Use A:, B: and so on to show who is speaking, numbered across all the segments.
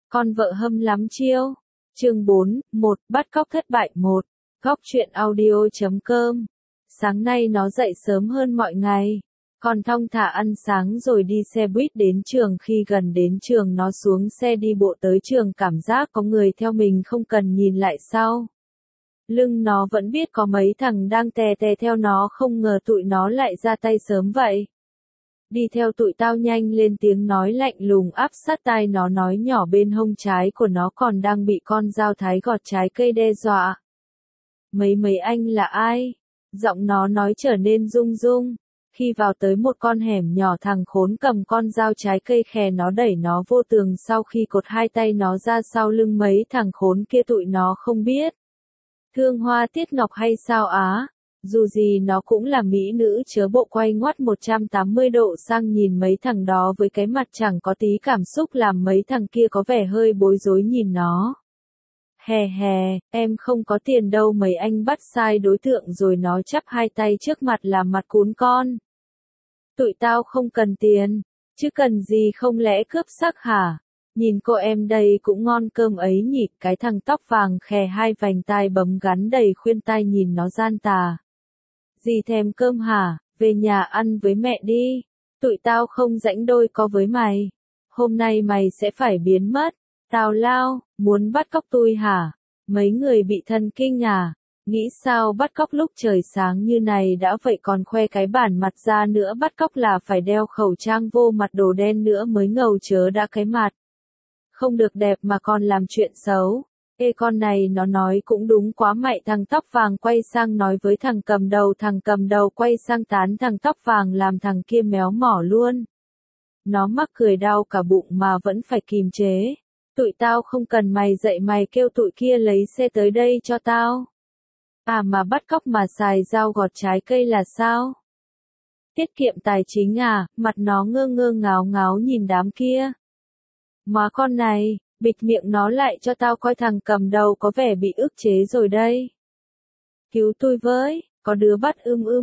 A: Con vợ hâm lắm chiêu. Chương 4, 1, bắt cóc thất bại 1. Góc truyện audio.com. Sáng nay nó dậy sớm hơn mọi ngày. Còn thong thả ăn sáng rồi đi xe buýt đến trường. Khi gần đến trường nó xuống xe đi bộ tới trường, cảm giác có người theo mình không cần nhìn lại sau. Lưng nó vẫn biết có mấy thằng đang tè tè theo nó, không ngờ tụi nó lại ra tay sớm vậy. Đi theo tụi tao nhanh lên, tiếng nói lạnh lùng áp sát tai nó nói nhỏ bên hông trái của nó còn đang bị con dao thái gọt trái cây đe dọa. Mấy anh là ai? Giọng nó nói trở nên rung rung. Khi vào tới một con hẻm nhỏ, thằng khốn cầm con dao trái cây khè nó đẩy nó vô tường, sau khi cột hai tay nó ra sau lưng mấy thằng khốn kia tụi nó không biết. Thương Hoa Tiết Ngọc hay sao á? Dù gì nó cũng là mỹ nữ chớ bộ, quay ngoắt 180 độ sang nhìn mấy thằng đó với cái mặt chẳng có tí cảm xúc, làm mấy thằng kia có vẻ hơi bối rối nhìn nó. Hè hè, em không có tiền đâu, mấy anh bắt sai đối tượng rồi. Nó chắp hai tay trước mặt làm mặt cún con. Tụi tao không cần tiền, chứ cần gì, không lẽ cướp sắc hả? Nhìn cô em đây cũng ngon cơm ấy nhỉ. Cái thằng tóc vàng khè hai vành tai bấm gắn đầy khuyên tai nhìn nó gian tà. Gì thèm cơm hả? Về nhà ăn với mẹ đi. Tụi tao không rảnh đôi co với mày. Hôm nay mày sẽ phải biến mất. Tào lao, muốn bắt cóc tôi hả? Mấy người bị thần kinh à? Nghĩ sao bắt cóc lúc trời sáng như này đã vậy còn khoe cái bản mặt ra nữa, bắt cóc là phải đeo khẩu trang vô mặt đồ đen nữa mới ngầu, chớ đã cái mặt không được đẹp mà còn làm chuyện xấu. Ê con này nó nói cũng đúng quá mày. Thằng tóc vàng quay sang nói với thằng cầm đầu quay sang tán thằng tóc vàng làm thằng kia méo mỏ luôn. Nó mắc cười đau cả bụng mà vẫn phải kìm chế. Tụi tao không cần mày dạy, mày kêu tụi kia lấy xe tới đây cho tao. À mà bắt cóc mà xài dao gọt trái cây là sao? Tiết kiệm tài chính à? Mặt nó ngơ ngơ ngáo ngáo nhìn đám kia. Má con này, bịt miệng nó lại cho tao coi. Thằng cầm đầu có vẻ bị ức chế rồi đây. Cứu tôi với, có đứa bắt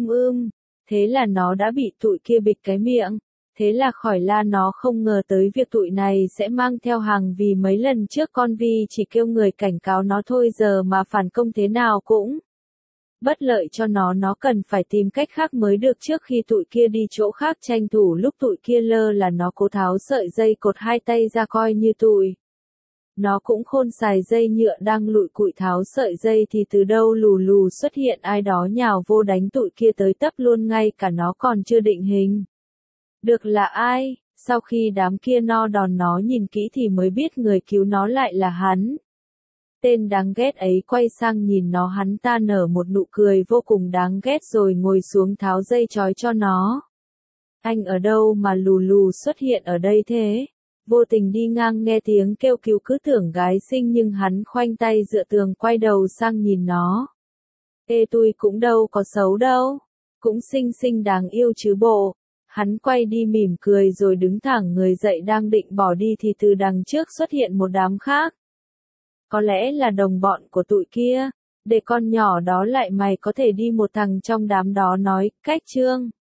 A: Thế là nó đã bị tụi kia bịt cái miệng. Thế là khỏi la. Nó không ngờ tới việc tụi này sẽ mang theo hàng, vì mấy lần trước con Vi chỉ kêu người cảnh cáo nó thôi, giờ mà phản công thế nào cũng bất lợi cho nó cần phải tìm cách khác mới được. Trước khi tụi kia đi chỗ khác, tranh thủ lúc tụi kia lơ là nó cố tháo sợi dây cột hai tay ra, coi như tụi nó cũng khôn xài dây nhựa, đang lụi cụi tháo sợi dây thì từ đâu lù lù xuất hiện ai đó nhào vô đánh tụi kia tới tấp luôn, ngay cả nó còn chưa định hình được là ai. Sau khi đám kia no đòn, nó nhìn kỹ thì mới biết người cứu nó lại là hắn. Tên đáng ghét ấy quay sang nhìn nó, hắn ta nở một nụ cười vô cùng đáng ghét rồi ngồi xuống tháo dây trói cho nó. Anh ở đâu mà lù lù xuất hiện ở đây thế? Vô tình đi ngang nghe tiếng kêu cứu cứ tưởng gái xinh, nhưng hắn khoanh tay dựa tường quay đầu sang nhìn nó. Ê tôi cũng đâu có xấu đâu. Cũng xinh xinh đáng yêu chứ bộ. Hắn quay đi mỉm cười rồi đứng thẳng người dậy đang định bỏ đi thì từ đằng trước xuất hiện một đám khác. Có lẽ là đồng bọn của tụi kia. Để con nhỏ đó lại, mày có thể đi. Một thằng trong đám đó nói, cách Trương.